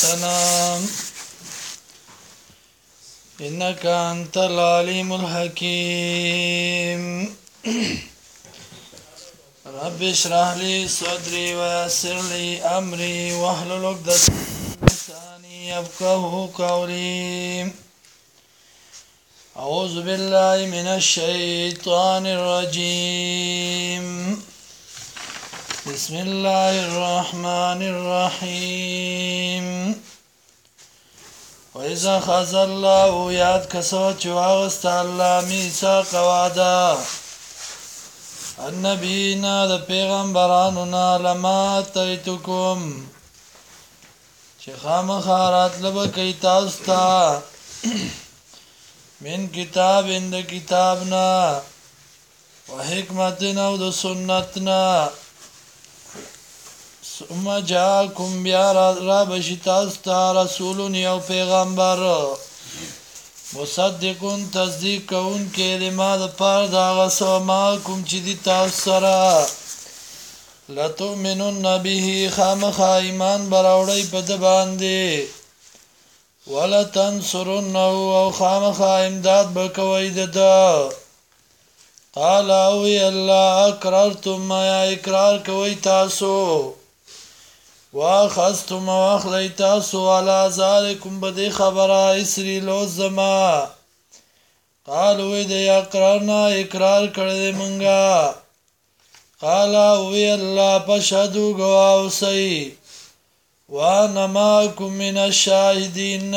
ربنا إنك أنت العليم الحكيم رب اشرح لي صدري ويسر لي أمري واحلل عقدة من لساني يفقهوا قولي أعوذ بالله من الشيطان الرجيم بسم الله الرحمن الرحيم وإذا خذ الله ياد كسوت واغست الله ميثاق وعدا النبينا د پیغمبراننا لما اتيتكم چې خامخارات لبکی تاسو ته من کتاب اند کتابنا وحکمتنا و د سنتنا ثم جاءكم بیا را بشی تاسو ته رسول یو پیغمبر مصدقون تصدیق کون کې لما د پاره دا غسو ما کوم چې دی تاسو سره لتؤمنون به خامخا ایمان براوړی په د باندې ولتنصرنه او خامخا امداد بکوي دده قال او الله اقررتم ما اقرار کوي تاسو واخذتم واخلی تاسو على ذلكم بدی خبره اسری لوزما قالوا دې اقرارنا اقرار کړی منګه قال او الله پشهدو گواو سي وانا معكم من الشاهدين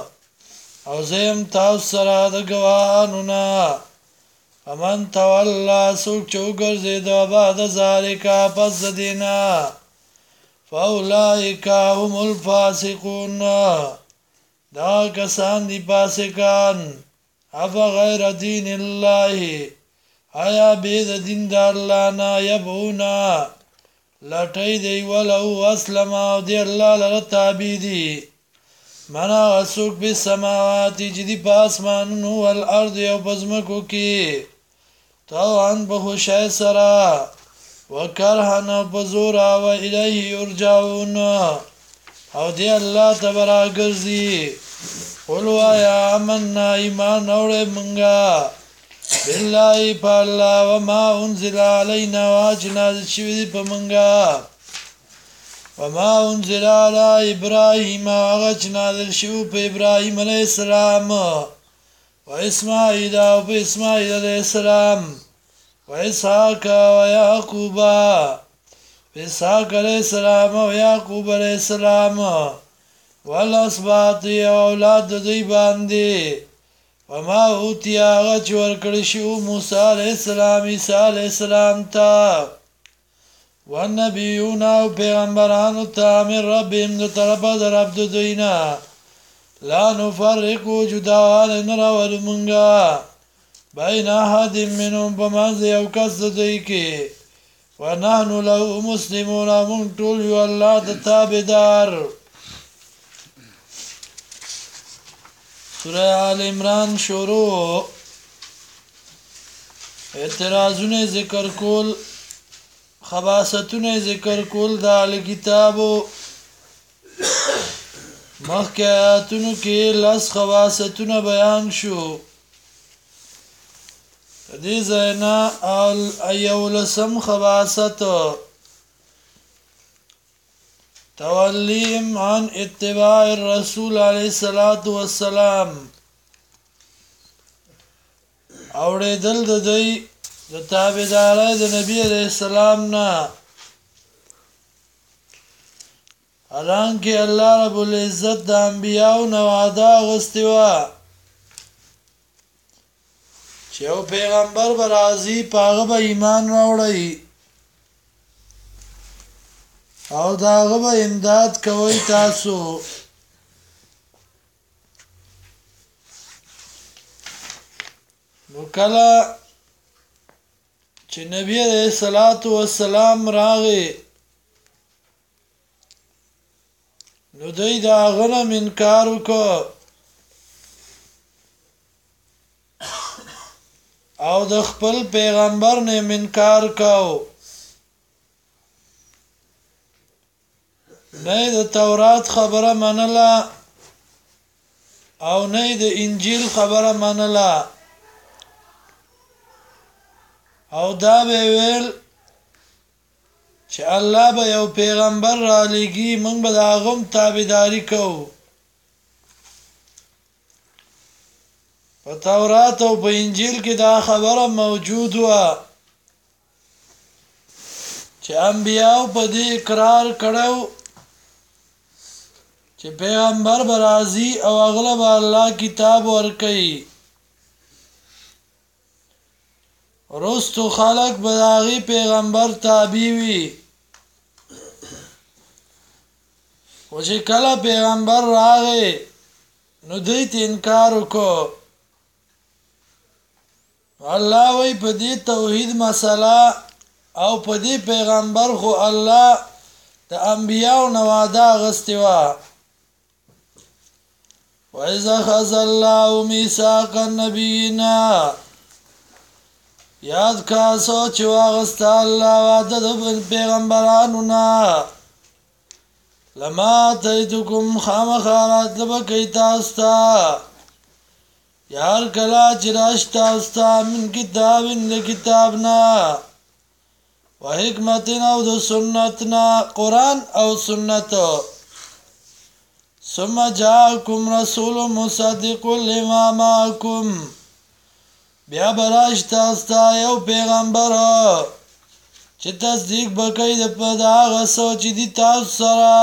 او زم تاسو سره د گواهانو نه فمن تولى سوک چوګرځي د بعد ذالک پس دینا فاولئک هم الفاسقون دا کسان دی فاسقان افا غیر دین الله آیا بید دین دا اللہ نا یبعونا لٹی دی ولو اسلم او دی اللہ لرتابی دی منا غسوک بی سماواتی جدی پاسمانونو والارض یو پزمکو کی طوعن بخوشای سرا وکرهن بزورا و الیه یرجعون او دی اللہ تبرا گرزی قلوا یا آمنا ایمان اوڑے منگا بالله پالا وما انزل علينا واجنا شوی په منګه وما انزل على ابراهيم واجنا شوی په ابراهيم عليه السلام واسماعيل او په اسماعيل عليه السلام واسحاق ويعقوب اسحاق عليه السلام ويعقوب عليه السلام والاسباط اولاد دی باندې وما اوتی آغا چه ورکڑی شو موسیٰ علیہ السلام عیسیٰ علیہ السلام تا والنبیون او پیغمبرانو تا من ربهم دو طرف در رب دو دوینا لا نفرقو جداوال نراول منگا بین احد منهم بمنز یو کس دو دوی که ونحن له مسلمون من طولیو اللہ دا تابدار سورہ آل عمران شروع اعتراضونه ذکر کول خباستونه ذکر کول د اهل کتابو مخکې آیاتونو کې لس خباستونه بیان شو دې ځای نه یولسم خباست تولیم عن اتباع الرسول علیہ الصلوۃ والسلام اوریدل د دوی د تابعدارۍ د نبی علیہ السلام نه حالانکه الله رب العزت د انبیاو نه وعده غوښتي و چې یو پیغمبر به راځي په هغه به ایمان راوړي او دا غبا امداد کوي تاسو نو کله چې نبی عليه الصلاه والسلام راغی نو دوی دا غنه منکار وکړ او د خپل پیغمبر نه منکار کاو نه د تورات خبره منله او نه د انجیل خبره منله او دا به ویل چې الله به یو پیغمبر را لېږي موږ به د هغه تابعداري کوو په تورات او په انجیل کې دا خبره موجود وه چې انبیاو په دې اقرار کړو چې پیغمبر به راځي او هغه به الله کتاب ورکوي وروستو خلک به د هغې پیغمبر تابع وي خو چې کله پیغمبر راغی نو دوی ته انکار وکړو الله وی په دې توحید مسله او په دې پیغمبر خو الله د انبیاو نه وعده اخیستې وه وَإِذَا أَخَذَ اللَّهُ مِيثَاقَ النَّبِيِّينَ یاد کا سوچ واغسته الله وعده د پیغمبرانو نه لما آتیتکم خامخا راتله به کوي تاسو ته یار کله چې راشي تاسو ته من کتاب د کتاب نه و حکمت او د سنت نه قرآن او سنت ثم جاءكم رسول مصدق لما معكم بیا براش تاسو ته یو پیغمبر چې تصدیق به کوي د هغه څه چې دي تاسو سره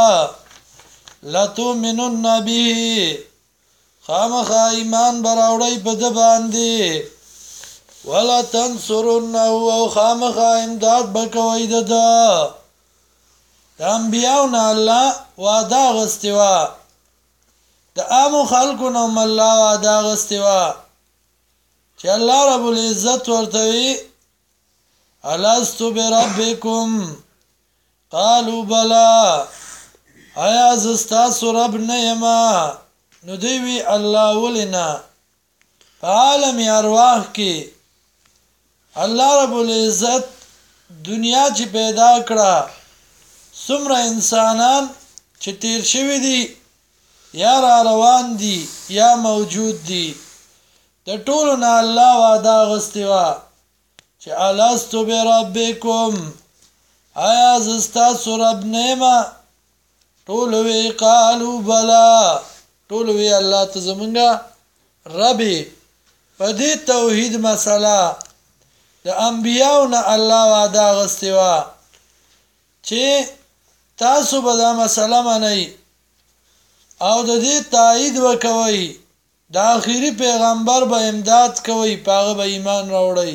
لتؤمنن به خامخا ایمان به راوړئ په ده باندې ولا تنصرنه او خامخا امداد به کوئ د ده د انبیاو نه الله وعده اخیستې وه د عامو خلکو نه هم الله وعده اخیستې وه چې الله رب العزت ورته وي الستو بربکم قالوا بلا آیا زه ستاسو رب نه یمه نو دوی وی الله ولې نه په عالم ارواح کې الله رب العزت دنیا چې پیدا کړه څومره انسانان چې تیر شوي دي یا را روان دي یا موجود دي د ټولو نه الله وعده اخیستې وه چې الستو بربکم آیا زه ستاسو رب نه یمه ټولو وی قالو بلا ټولو وی الله ته زمونږه رب په دې توحید مسله د انبیاو نه الله وعده اخیستې وه چې تاسو به دا مسله منئ او د دې تایید وکوئ د آخري پیغمبر به امداد کوئ په هغه به ایمان راوړئ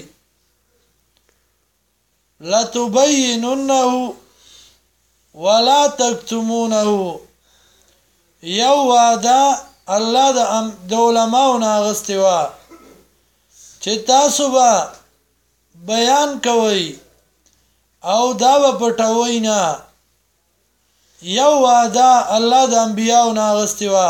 لتبیننه ولا تکتمونه یو وعده الله د علماو نه اخیستې وه چې تاسو به بیان کوئ او دا به پټوئ نه یو وعده الله د انبیاو نه اخیستې وه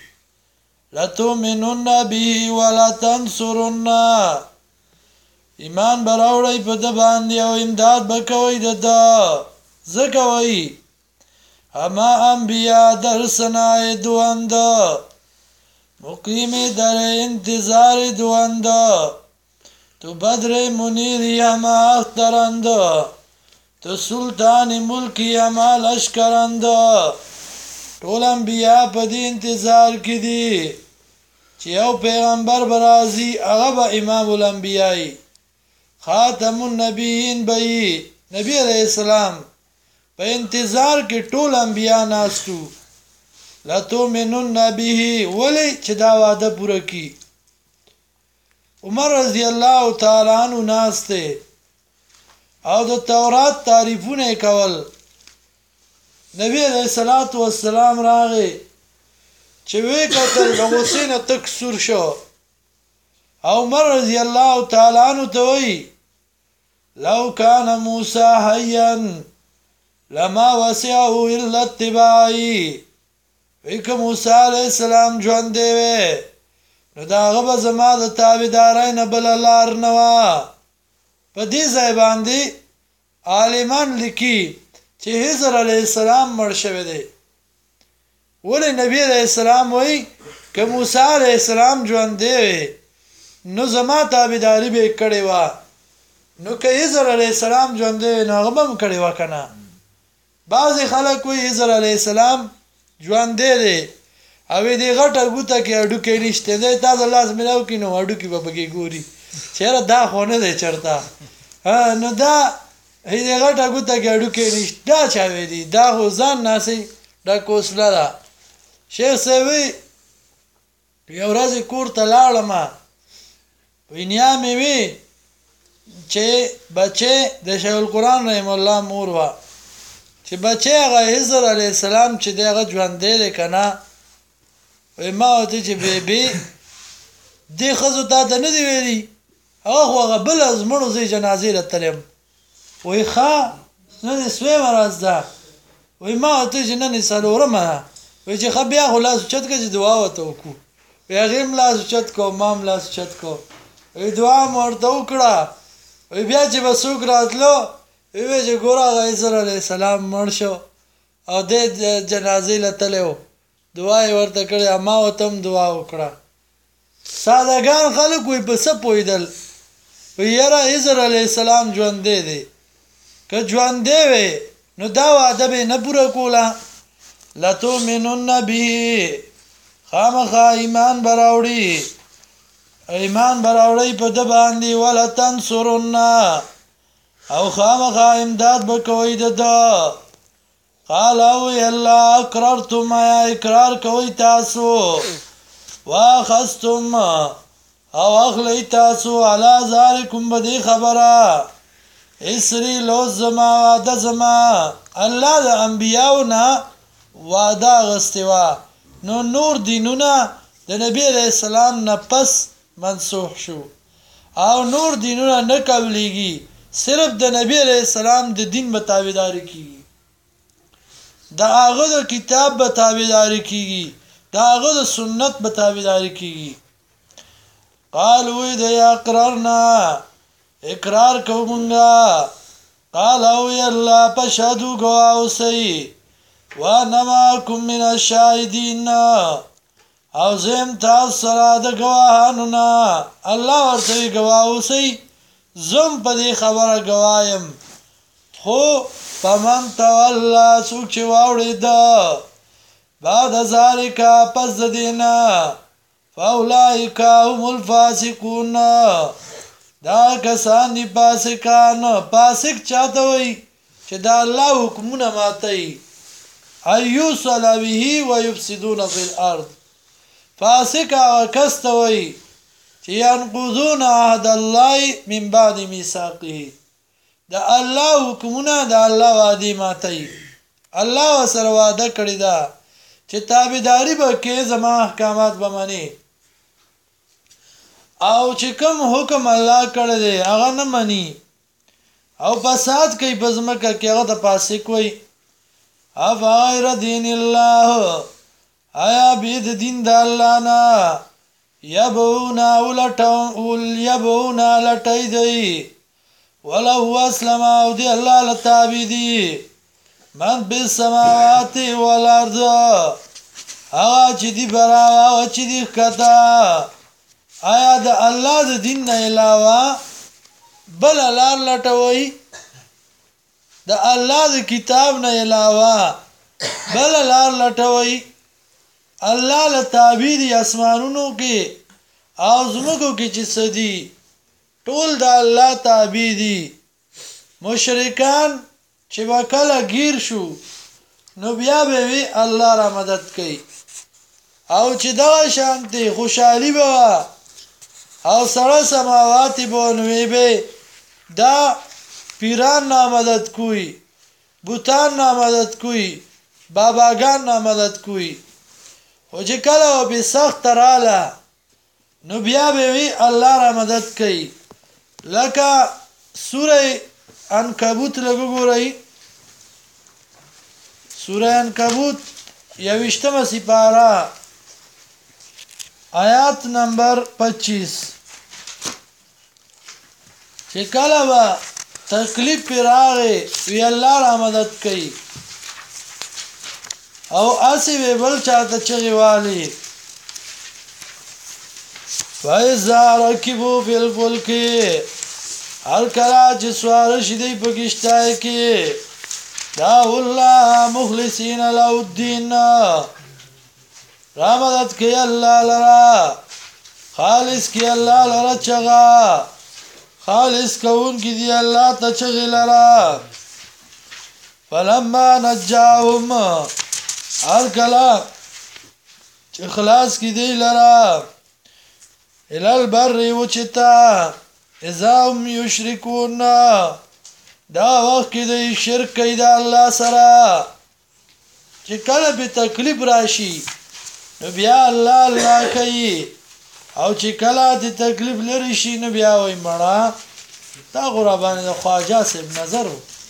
لتؤمنن به ولا تنصرنه ایمان به راوړئ په ده باندې او امداد به کوئ د ده ځکه وایي همه انبیا در سنای دوند مقیم در انتظار دوند تو بدر منیری همه اخترند تو سلطان ملکی همه لشکرند ټول انبیا په دې انتظار کې دي چې یو پیغمبر به راځي هغه به امام الانبیایي خاتم النبیین به یي نبی علیه السلام په انتظار کې ټول انبیا ناستو لتؤمنن به ولې چې دا وعده پوره کړي عمر رضی الله تعالی عنہ ناسته او د تورات تعریفونه کول نبی علیہ الصلوۃ والسلام راغی چې وی کتل د حسین تک سور شو او عمر رضی الله تعالی عنہ ته وی لو کان موسی حیا لما وسعه الا اتباعي وک موسی علیہ السلام ژوند دی نو دا هغه زما د تابعدارۍ نه بل لار نه وه په دې ځای باندې عالمان لیکي چې حضر علیه السلام مړ شوی دی ولې نبی علیہ السلام وایي که موسی علیہ السلام ژوندی وی نو زما تابعداري به کړې وه نو که خضر علیہ السلام ژوندی وی نو هغه به هم کړې وه که نه بعضې خلک وایي خضر علیہ السلام ژوندی دی او دې غټه ګوته کې هډوکی نشته دی تا د لاس میلاو کړي نو هډوکي به پکې ګوري چېره دا خو نه دی چېرته نو دا دې غټه ګوته کې هډوکی نشته دا چا ویلي دا خو ځان ناسې دا کوسله ده شیخ صاحب وایي یو ورځې کور ته لاړم وایي نیا مې وي چې بچی د شیخ القرآن رحم الله مور وه چې بچی هغه خضر علیه السلام چې دی هغه ژوندی دی که نه وایي ما ورته چې بیبي دې ښځو تا ته نه دي ویلي هغه خو هغه بله زمړو زه جنازې له تلم وایي ښه نن یې سویمه ورځ ده وایي ما ورته چې نن یې څلورمه ده وایي چې ښه بیا خو لاس اوچت کړه چې دعا ورته وکړو وایي هغې هم لاس اوچت کړو ما هم لاس اوچت کړو وایي دعا مو ورته وکړه وایي بیا چې به څوک راتلو وایي چې ګوره هغه خضر علیه السلام مړ شو او دی جنازې له تلی و دعا یې ورته کړې ما ورته هم دعا وکړه سادهګان خلک وایي په څه پوهېدل وایي یاره خضر علیه السلام ژوندی دی که ژوندی وی نو دا وعده به یې نه پوره کوله لتؤمنن به خامخا ایمان به راوړي ایمان به راوړئ په ده باندې ولتنصرن او خامخا امداد به کوئ د ده قال وی الله اقررتم یا اقرار کوئ تاسو واخذتم او اخلی تاسو علی ذالکم په دې خبره اسری لوز زما وعده زما الله د انبیاو نه وعده اخیستې وه نو نور دینونه د نبی علیہ السلام نه پس منسوخ شو او نور دینونه نه قبلیږي صرف د نبی علیہ السلام د دین به تابعداري کیږي د هغه د کتاب به تابعداري کیږي د هغه د سنت به تابعداري کیږي قال وی د اقرارنا اقرار کوو مونږه قال وی الله پشهدو ګواه اوسئ وانا معکم من الشاهدین او زم تاسو سره د ګواهانو نه الله ورته ګواه اوسئ زم په دې خبره ګواه یم خو فمن تولا څوک چې واوړېده بعد ذلک پس د دې نه فاولئک هم الفاسقون دا کسان دي فاسقان فاسق چاته وایي چې د الله حکمونه ماتوي ایوصل به ویفسدون فی الارض فاسق هغه کس ته وایي چې ینقضون عهد الله من بعد میثاقه د الله حکمونه د الله وعدې ماتوي الله ورسره وعده کړې ده چې تابعداري به کې زما احکامات به منې او چې کوم حکم الله کړی دی هغه نه مني او فساد کوي په ځمکه کې هغه د فاسق وایي افغیر دین الله آیا بید دین د الله نه یبعونا لټی دی ولهو اسلم او دی الله لتابع دی من بالسماوات والارض هغه چې دی برا هغه چې دی ښکته آیا د الله د دین نه علاوه بل لار لټوي د الله د کتاب نه علاوه بل لار لټوي الله له تابع دي اسمانونو کې او زمکو کې چې سدي ټول د الله تابع دي مشرکان چې وکړه گیر شو نو بیا به وی الله را مدد کوي او چې دا شانتي خوشحالي به او سره سماوات بونوی به دا پیران نامدد کوئی بوتان نامدد کوئی باباگان نامدد کوئی او چې کله او به سخت رااله نو بیا به وی الله را مدد کوي لکه سوره عنکبوت لګورئ سوره عنکبوت 21 سپاره آیات نمبر 25 چې کله به تکلیف پر راغی وی الله را مدد کوي او اسی به بل چاته چغي والی فایزا رکبو فی الفلک هر کلا چې سوار شدی په کشتای کې دعوا الله مخلصین له الدین رامدد کی الله لرا خالص کی الله لرا چغا خالص کون کی دی الله ته چغی لرا فلما نجاهم هر کلا چې خلاص کی دی لرا الال بر وچتا اذا هم یشرکون دا وخت کې د شرک کوي د الله سره چې کله به تکلیف راشي نو بیا الله الله کوي او چې کله د تکلیف لري شي نو بیا وای مړه تا غره باندې د خواجه صاحب نظر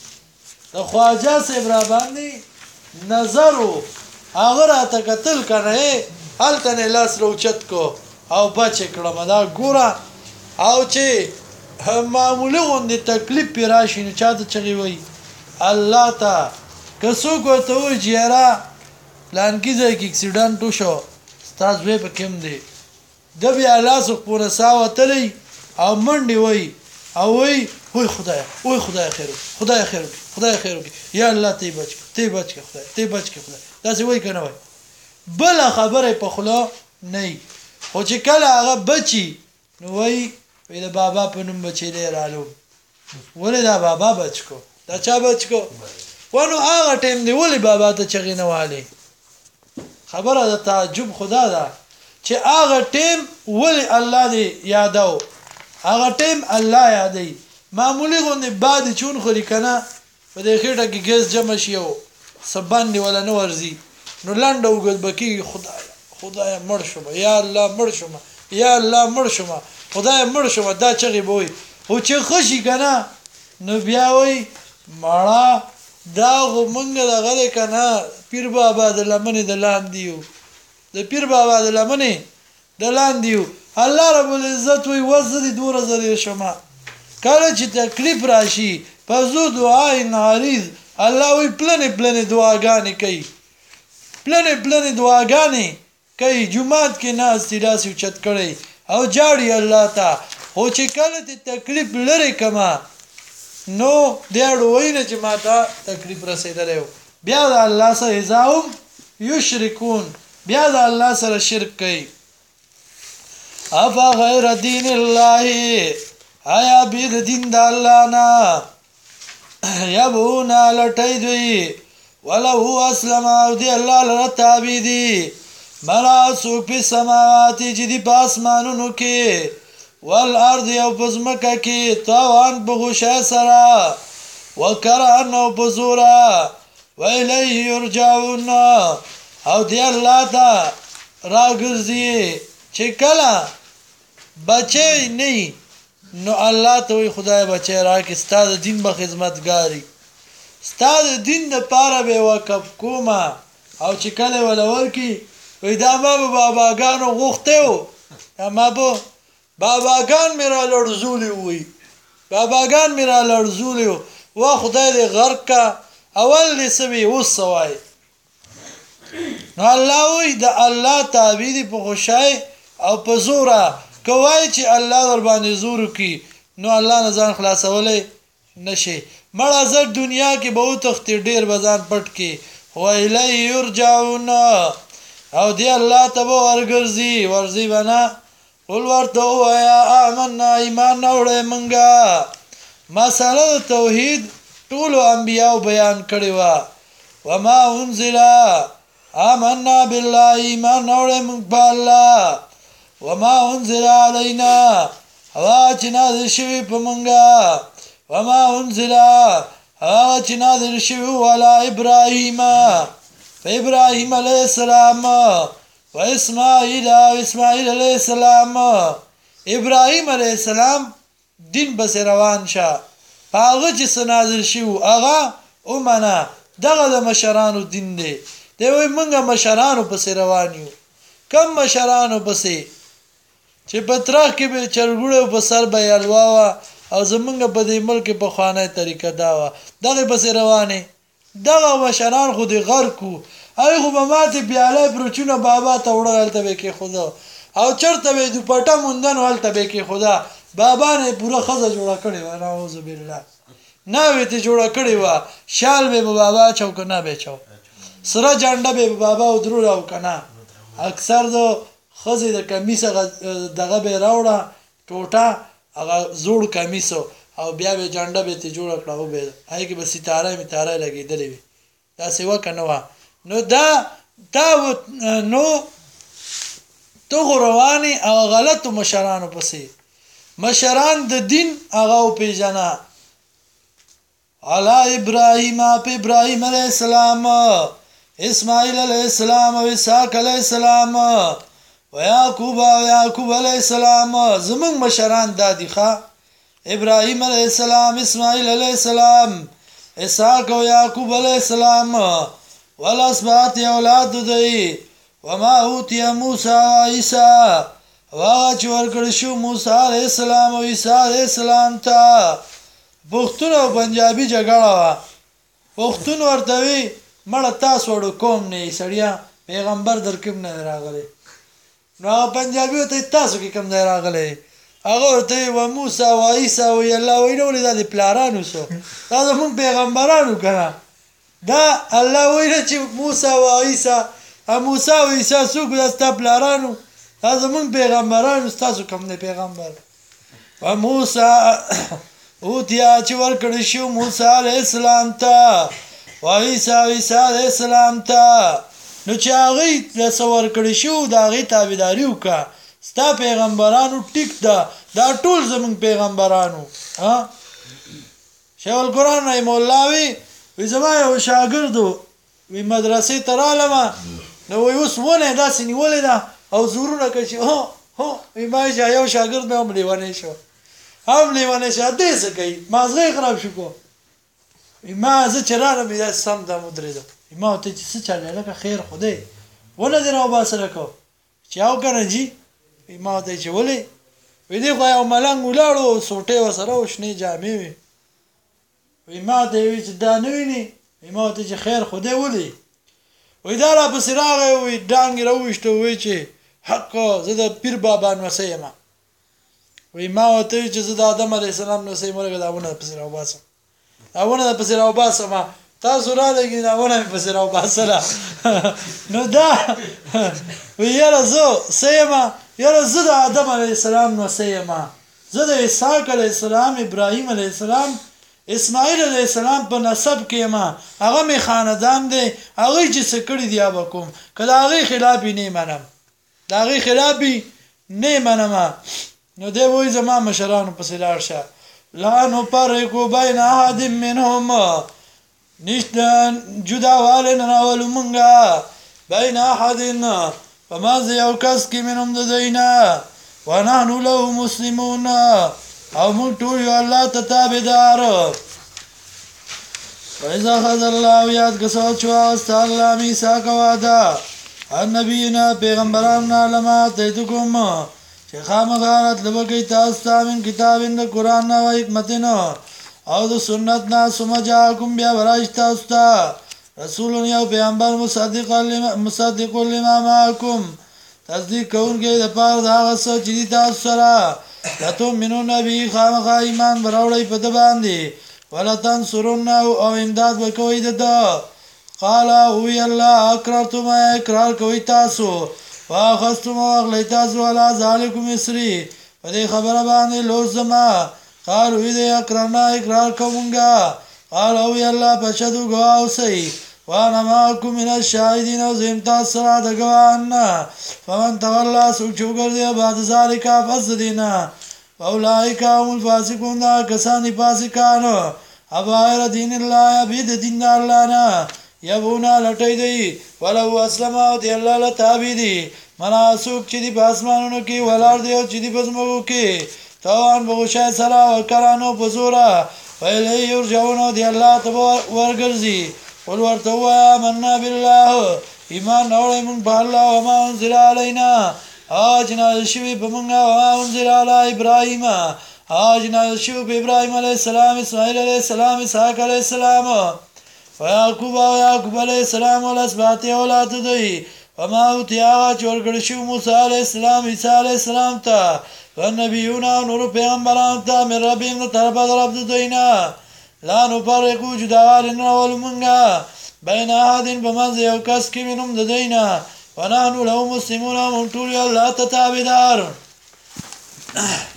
د خواجه صاحب را باندې نظر هغه راته قتل کړي هلته نه لاس روچت کو او بچ کړم دا ګوره او چې معمولی غوندې تکلیف پې راشي نو چا ته چغې وایي الله ته که څوک ورته وایي چې یاره پلانکي ځای کې اکسیډنټ وشو ستا زوی په کوم دی ده بیا لاس خپونه ساه وتلی او منډې وایي او وایي وای خدایه وای خدای خیر وکړي خدای خیر وکړي خدای خیر وکړي یا الله ته یې بچ کړه ته یې بچ کړه خدای ته یې بچ کړه خدای داسې وایي که نه وایي بله خبره یې په خوله نه وي خو چې کله هغه بچي نو وایي وی دا بابا په نوم بچی دی رالو ولې دا بابا بچ کو دا چا بچ کو ونو هغه ټیم دی ولې بابا ته چغې نه والي خبره د تعجب خدا ده چې هغه ټیم ولې الله دی یادو هغه ټیم الله یادوي معمولی غوندې باد چون خوري که نه په دې خېټه کې ګیس جمع شي او څه باندې ولا نه ورځي نو لنډه اوږد به کېږي خدایه مړ شومه یا الله مړ شومه یا الله مړ شومه خدای مړ شومه دا چغې به وایي خو چې ښه شي که نه نو بیا وایي مړه دا خو مونږ دغه دی که نه پیر بابا د لمنې د لاندې یو د پیر بابا د لمنې د لاندې یو الله رب العزت وایي وس زه دې دومره زرې شمه کله چې تکلیف راشي په زو دعای عریض الله وایي پلنې پلنې دعاګانې کوي پلنې پلنې دعاګانې کوي جومات کې ناستې داسې اوچت کړی او جاړي الله ته خو چې کله دې تکلیف لرې کما نو دیاړو وایي نه چې ما ته تکلیف رسېدلی و بیا د الله سره اذا هم یشرکون بیا د الله سره شرک کوي افا غیر دین الله آیا بید دین د الله نه یبغون لټی دوی ولو اسلم او دی الله لره تابع دي ملا څوک په سماواتي چې دي په اسمانونو کې والارض او په ځمکه کې طوعا په غوښه سره وکرهن او په زوره وإلیه یرجعون او دی الله ته راګرځي چې کله بچی نه نو الله ته وي خدای بچی راکې ستا د دین به خدمتګاري ستا د دین دپاره به وقف کومه او چې کله وله ورکي وایي دا ما به باباګانو غوښتی و دا ما به باباګان مې را لړزولي وي باباګان مې را لړزولي و وا خدای دې غرق کا اول دې څه وي اوس څه وایي نو الله وایي د الله تابع دي په خوشای او په زوره که وایي چې الله در باندې زور وکړي نو الله نه ځان خلاصولی نشي مړه زه دنیا کې به وتښتې ډېر به ځان پټ کړي وإلیه یرجعون او دی الله ته به ورځي به نه قل ورته ووایه آمنا ایمان راوړی مونږه مسله د توحید ټولو انبیاو بیان کړې وه وما انزل آمنا بالله ایمان راوړی مونږ په الله وما انزل علینا هغه چې نازل شوي په مونږه وما انزل هغه چې نازل شوي و علی ابراهیم په ابراهیم علیه السلام و اسماعیل علیه السلام ابراهیم علیه السلام دین بس روان شه په هغه چې څه نازل شوي هغه ومنه دغه د مشرانو دین دی دی وایي مونږ مشرانو پسې روان یو کم مشرانو پسې چې په تراخ کې به چرګوړو په سر به یلوا وه او زمونږ په دې ملک پخوانی طریقه دا وه دغې پسې روانې دغه مشران خو دې غرق وو هغې خو به ماتې پیاله پروچونه بابا ته وړل هلته به یې کېښوده او چېرته به یې دوپټه موندن هلته به یې کېښوده بابا نه یې پوره ښځه جوړه کړې وه نعوذ بالله ناوې ته جوړه کړې وه شال به یې بابا اچو که نه به یې اچو سره جنډه به یې بابا ودروله او که نه اکثر د ښځې د کمیس هغه دغه به یې راوړه ټوټه هغه زوړ کمیس او بیا به جنډه به یې ترې جوړه کړه او به یې هغې کې به ستاره میتاره لګېدلې وي داسې وه که نه وه نو دا نو ته خو روانې هغه غلطو مشرانو پسې مشران د دین هغه وپېژنه علی ابراهیم په ابراهیم علیه السلام اسماعیل علیه السلام او اسحاق علیه السلام و یعقوب علیه السلام زمونږ مشران دا دي ښه ابراهیم علیه السلام اسماعیل علیه السلام اسحاق او یعقوب علیه السلام والاسباط اولاد دوی وما اوتی موسی و عیسی هغه چې ورکړی شو موسی علیه السلام او عیسی علیه السلام ته پښتون او پنجابي جګړه وه پښتون ورته وي مړه تاسو وړو کوم نه یې سړیه پیغمبر در کوم نه دی راغلی نو هغه پنجابي ورته تاسو کې کوم دی راغلی هغه ورته وي و موسی و عیسی وایي الله وایي نه ولې دا د پلارانو سو دا زمونږ پیغمبرانو که نه دا الله وایي نه چې موسی و عیسی موسی و عیسی څوک دا ستا پلارانو دا زمونږ پیغمبرانو ستاسو کوم دی پیغمبر و موسی اوتیا چې ورکړی شو موسی علیه السلام ته و عیسی علیه السلام ته نو چې هغې له څه ورکړی شو د هغې تابعداري وکړه ستا پیغمبرانو ټیک ده دا ټول زمونږ پیغمبرانو شیخ القرآن رحمه الله وی زما یو شاګرد وی مدرسې ته رالمه نو وی اوس ونه داسې نیولې ده او زورونه کوي چې هو وی ما یو شاګرد مې هم لیونی شو هم لیونی شو دې څه کوي مازغه خراب شو کو ما زه چې رالم دا سم دم ودرېدم ما ورته چې څه چل دی لکه خیر خو دی ونه دې راوباسه لکه چې او که نه جي ما ورته چې ولې وی دی خو یو ملنګ ولاړ و سوټۍ ورسره و شنې جامې وې وی ما ورته وی چې دا نه وینې ما ورته چې خیر خو دی ولې وی دا راپسې راغی وی ډانګ یې راوویشته وی چې حق زه د پیر بابا نوسی یم وی ما ورته وی چې زه د آدم علیه السلام نوسی یم ولکه دا ونه درپسې راوباسم دا ونه درپسې راوباسم تاسو راغلئ دا ونه مې پسې راوباسله نو دا وی یاره زه څه یم یاره زه د آدم علیه السلام نوسی یم زه د اسحاق علیه السلام ابراهیم علیه السلام اسماعیل علیه السلام په نسب کې یم هغه مې خاندان دی هغوی چې څه کړي دي به کوم که د هغې خلاف یې نه منم د هغې خلاف یې نه منم نو دی وایي زما مشرانو پسې لاړ شه لا نفرق بین احد منهم نشته جداوالی نه راولو مونږه بین احد په منځ یو کس کې منهم د دوی نه ونحن له مسلمون او مونږ ټول یو الله ته تابعدار وإذا أخذ الله یاد کسو چې واغسته الله میثاق وعده النبینا پیغمبرانو لما آتیتکم چې خامخا راتله به کوي تاسو ته من کتابن د قرآن نه و حکمت نه او د سنت نه ثم جاءکم بیا به راشي تاسو ته رسول یو پیغمبر مصدق لما معکم تصدیق کوونکی دپاره د هغه څه چې دي تاسو سره لتؤمنون به خامخا ایمان به راوړئ په ده باندې ولتنصرنه او امداد به کوئ د ده قال وی الله اقررتم اقرار کوئ تاسو واخذتم واخلئ تاسو علی ذلکم اصري په دې خبره باندې لوز زما قال وی دې اقررنا اقرار کومونګه قال وی الله فشهدوا ګواه اوسئ وانا معكم من الشاهدين او زم تاسو سره د ګواهان نه فمن تولى څوک چې وګرځي بعد ذلک پس دینه اولئک هم الفاسقون دا کسان دي فاسقان ابغیر دین الله ابید دین الله نه یبونا لټی دی ولو اسلم او دی الله له تابع دي مناسوک چې دی په اسمانونو کې ولار دی او چې دی په ځمکو کې توان بغوشه سره وکرانو په زوره ویلی یرجعون دی الله ته ورګرځي قل ورته ووایه آمنا بالله ایمان راوړی مونږ په الله وما انزل علینا هغه چې نازل شوي په مونږ وما انزل علی ابراهیم هغه چې نازل شوي په ابراهیم علیه السلام اسماعیل علیه السلام اسحاق علیه السلام ويعقوب او يعقوب علیه السلام والاسباط اولاد دوی وما اوتی هغه چې ورکړل شوي موسی علیه السلام عیسی علیه السلام ته والنبیون او نور پیغمبرانو ته من ربهم د طرفه د رب د دوی نه لا نفرقو جداوالي نه راولو مونږه بین احد په منځ یو کس کې منهم د دوی نه ونحن له مسلمون او موږ ټول یې الله ته تابعدار